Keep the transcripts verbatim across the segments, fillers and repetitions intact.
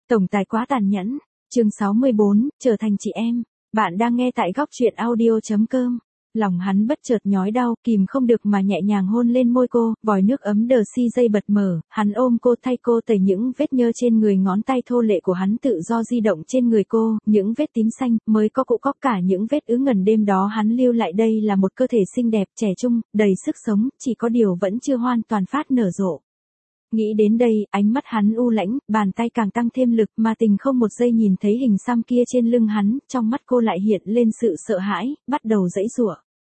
Tổng tài quá tàn nhẫn. Chương sáu mươi bốn, trở thành chị em. Bạn đang nghe tại góc truyện audio chấm com. Lòng hắn bất chợt nhói đau, kìm không được mà nhẹ nhàng hôn lên môi cô, vòi nước ấm đờ si dây bật mở, hắn ôm cô thay cô tẩy những vết nhơ trên người, ngón tay thô lệ của hắn tự do di động trên người cô, những vết tím xanh, mới có cụ có cả những vết ứ ngần đêm đó hắn lưu lại. Đây là một cơ thể xinh đẹp, trẻ trung, đầy sức sống, chỉ có điều vẫn chưa hoàn toàn phát nở rộ. Nghĩ đến đây, ánh mắt hắn u lãnh, bàn tay càng tăng thêm lực, mà Tình không một giây nhìn thấy hình xăm kia trên lưng hắn, trong mắt cô lại hiện lên sự sợ hãi, bắt đầu giãy giụa.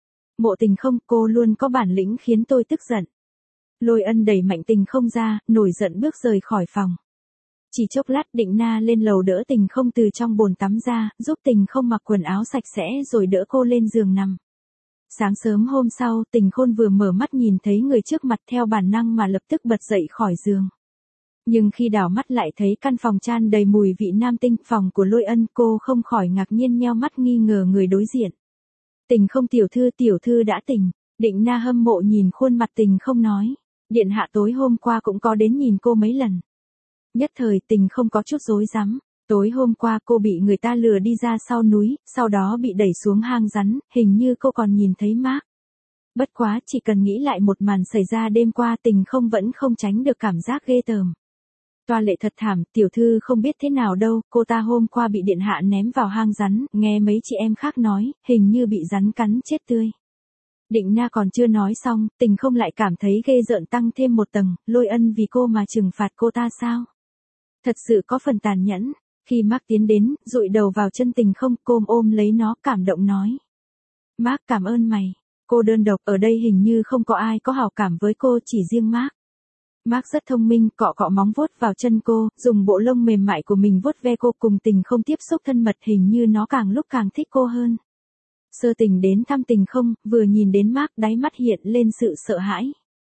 Mộ Tình không, cô luôn có bản lĩnh khiến tôi tức giận. Lôi Ân đẩy mạnh Tình không ra, nổi giận bước rời khỏi phòng. Chỉ chốc lát Định Na lên lầu đỡ Tình không từ trong bồn tắm ra, giúp Tình không mặc quần áo sạch sẽ rồi đỡ cô lên giường nằm. Sáng sớm hôm sau, Tình Khôn vừa mở mắt nhìn thấy người trước mặt, theo bản năng mà lập tức bật dậy khỏi giường. Nhưng khi đảo mắt lại thấy căn phòng tràn đầy mùi vị nam tinh, phòng của Lôi Ân, cô không khỏi ngạc nhiên nheo mắt nghi ngờ người đối diện. Tình không tiểu thư, tiểu thư đã tỉnh. Định Na hâm mộ nhìn khuôn mặt Tình không nói. Điện hạ tối hôm qua cũng có đến nhìn cô mấy lần. Nhất thời Tình không có chút rối rắm. Tối hôm qua cô bị người ta lừa đi ra sau núi, sau đó bị đẩy xuống hang rắn, hình như cô còn nhìn thấy Mark. Bất quá chỉ cần nghĩ lại một màn xảy ra đêm qua, Tình không vẫn không tránh được cảm giác ghê tởm. Toa lệ thật thảm, tiểu thư không biết thế nào đâu, cô ta hôm qua bị điện hạ ném vào hang rắn, nghe mấy chị em khác nói, hình như bị rắn cắn chết tươi. Định Na còn chưa nói xong, Tình không lại cảm thấy ghê rợn tăng thêm một tầng, Lôi Ân vì cô mà trừng phạt cô ta sao? Thật sự có phần tàn nhẫn. Khi Mark tiến đến, dụi đầu vào chân Tình không, cô ôm lấy nó cảm động nói. Mark cảm ơn mày. Cô đơn độc, ở đây hình như không có ai có hảo cảm với cô, chỉ riêng Mark. Mark rất thông minh, cọ cọ móng vuốt vào chân cô, dùng bộ lông mềm mại của mình vuốt ve cô, cùng Tình không tiếp xúc thân mật, hình như nó càng lúc càng thích cô hơn. Sơ Tình đến thăm Tình không, vừa nhìn đến Mark đáy mắt hiện lên sự sợ hãi.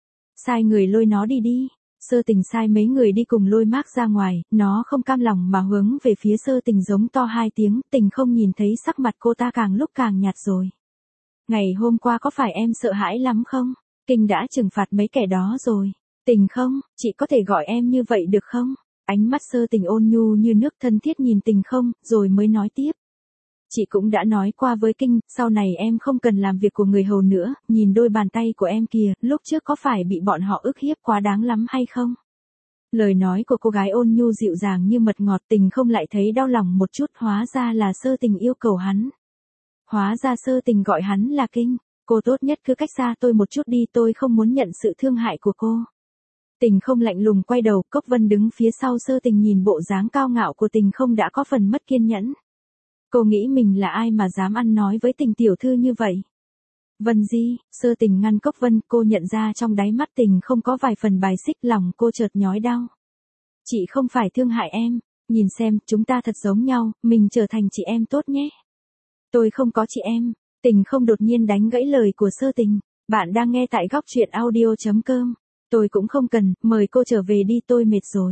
Sai người lôi nó đi đi. Sơ Tình sai mấy người đi cùng lôi Mark ra ngoài, nó không cam lòng mà hướng về phía Sơ Tình giống to hai tiếng, Tình không nhìn thấy sắc mặt cô ta càng lúc càng nhạt rồi. Ngày hôm qua có phải em sợ hãi lắm không? Kinh đã trừng phạt mấy kẻ đó rồi. Tình không, chị có thể gọi em như vậy được không? Ánh mắt Sơ Tình ôn nhu như nước, thân thiết nhìn Tình không, rồi mới nói tiếp. Chị cũng đã nói qua với Kinh, sau này em không cần làm việc của người hầu nữa, nhìn đôi bàn tay của em kìa, lúc trước có phải bị bọn họ ức hiếp quá đáng lắm hay không? Lời nói của cô gái ôn nhu dịu dàng như mật ngọt, Tình không lại thấy đau lòng một chút, hóa ra là Sơ Tình yêu cầu hắn. Hóa ra Sơ Tình gọi hắn là Kinh, cô tốt nhất cứ cách xa tôi một chút đi, tôi không muốn nhận sự thương hại của cô. Tình không lạnh lùng quay đầu, Cốc Vân đứng phía sau Sơ Tình nhìn bộ dáng cao ngạo của Tình không đã có phần mất kiên nhẫn. Cô nghĩ mình là ai mà dám ăn nói với Tình tiểu thư như vậy? Vân Di, Sơ Tình ngăn Cốc Vân, cô nhận ra trong đáy mắt Tình không có vài phần bài xích, lòng cô chợt nhói đau. Chị không phải thương hại em, nhìn xem, chúng ta thật giống nhau, mình trở thành chị em tốt nhé. Tôi không có chị em. Tình không đột nhiên đánh gãy lời của Sơ Tình. Bạn đang nghe tại góc truyện audio chấm com. Tôi cũng không cần, mời cô trở về đi, tôi mệt rồi.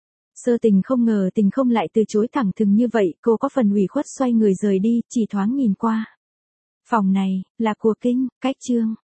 Sơ Tình không ngờ Tình không lại từ chối thẳng thừng như vậy, cô có phần ủy khuất xoay người rời đi, chỉ thoáng nhìn qua. Phòng này, là của Kinh, cách chương.